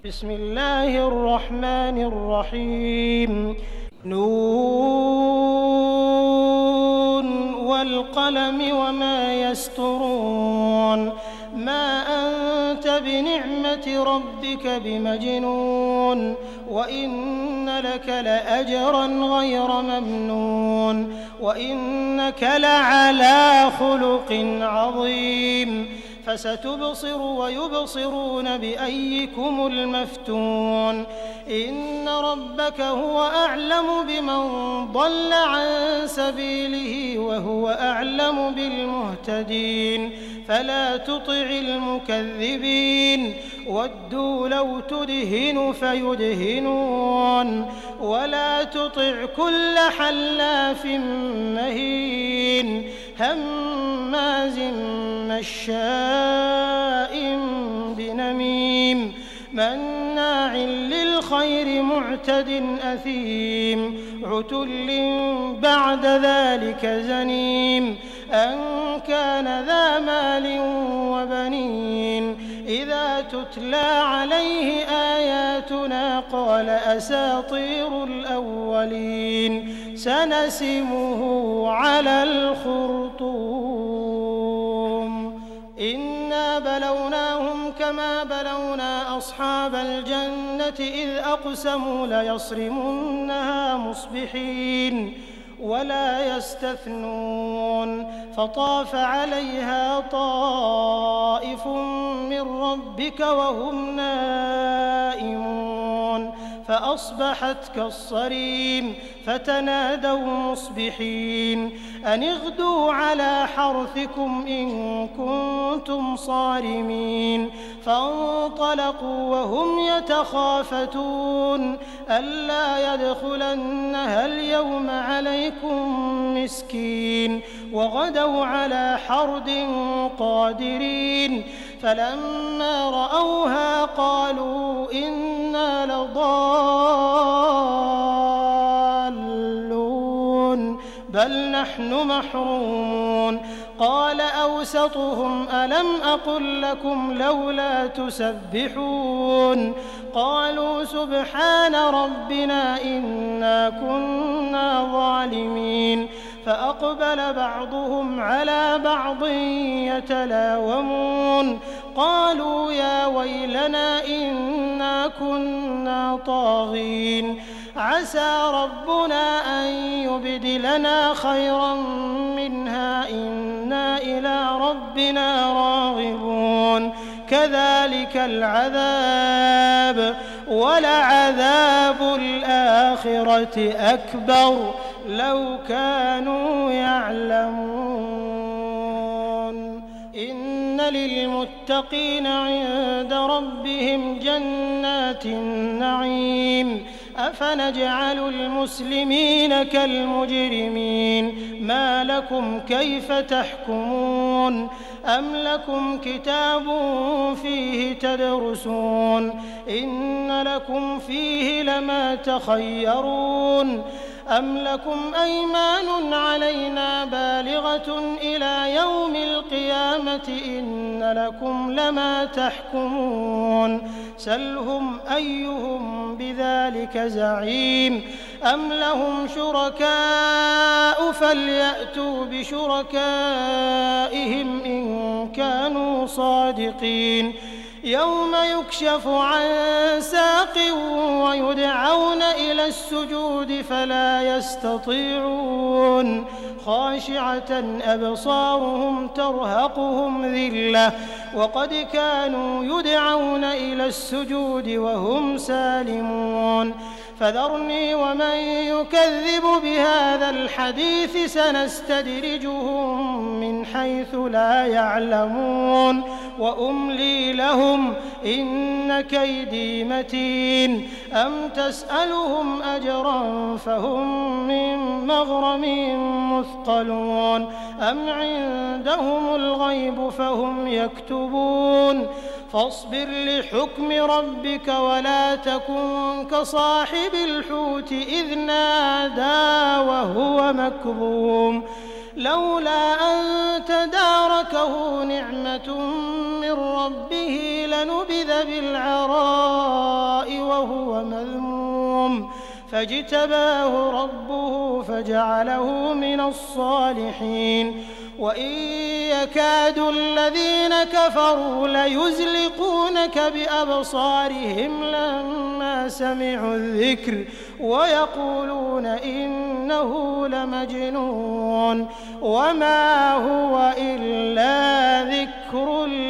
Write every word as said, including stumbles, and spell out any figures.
بسم الله الرحمن الرحيم نون والقلم وما يسطرون ما أنت بنعمة ربك بمجنون وإن لك لأجرا غير ممنون وإنك لعلى خلق عظيم فستبصر ويبصرون بأيكم المفتون إن ربك هو أعلم بمن ضل عن سبيله وهو أعلم بالمهتدين فلا تطع المكذبين ودوا لو تدهن فيدهنون ولا تطع كل حلاف مهين هماز مشاء بنميم مناع للخير معتد أثيم عتل بعد ذلك زنيم أن كان ذا مال وبنين إذا تتلى عليه آياتنا قال أساطير الأولين سنسمه على الخرطوم إنا بلوناهم كما بلونا أصحاب الجنة إذ أقسموا ليصرمنها مصبحين ولا يستثنون فطاف عليها طائف من ربك وهم نائمون فأصبحت كالصريم فتنادوا مصبحين أن اغدوا على حرثكم إن كنتم صارمين فانطلقوا وهم يتخافتون ألا يدخلنها اليوم عليكم مسكين وغدوا على حرد قادرين فلما رأوها قالوا إنا لضالون بل نحن محرومون قال أوسطهم ألم أقل لكم لولا تسبحون قالوا سبحان ربنا إنا كنا ظالمين فأقبل بعضهم على بعض يتلاومون قالوا يا ويلنا إنا كنا طاغين عسى ربنا أن يبدلنا خيرا منها إنا إلى ربنا راغبون كذلك العذاب ولعذاب الآخرة أكبر لو كانوا يعلمون إن للمتقين عند ربهم جنات النعيم أفنجعل المسلمين كالمجرمين ما لكم كيف تحكمون أم لكم كتاب فيه تدرسون إن لكم فيه لما تخيرون أم لكم أيمان علينا بالغة إلى يوم القيامة إن لكم لما تحكمون سلهم أيهم بذلك زعيم أم لهم شركاء فليأتوا بشركائهم إن كانوا صادقين يوم يكشف عن ساق ويدعون إلى السجود فلا يستطيعون خاشعة أبصارهم ترهقهم ذلة وقد كانوا يدعون إلى السجود وهم سالمون فذرني ومن يكذب بهذا الحديث سنستدرجهم من حيث لا يعلمون وأملي لهم إن كيدي متين أم تسألهم أجرا فهم من مغرم مثقلون أم عندهم الغيب فهم يكتبون فاصبر لحكم ربك ولا تكن كصاحب الحوت إذ نادى وهو مكظوم لولا أن تداركه نعمة من ربه لنبذ بالعراء وهو مذموم فاجتباه ربه فجعله من الصالحين وإن يكاد الذين كفروا ليزلقونك بأبصارهم لما سمعوا الذكر ويقولون إنه لمجنون وما هو إلا ذكر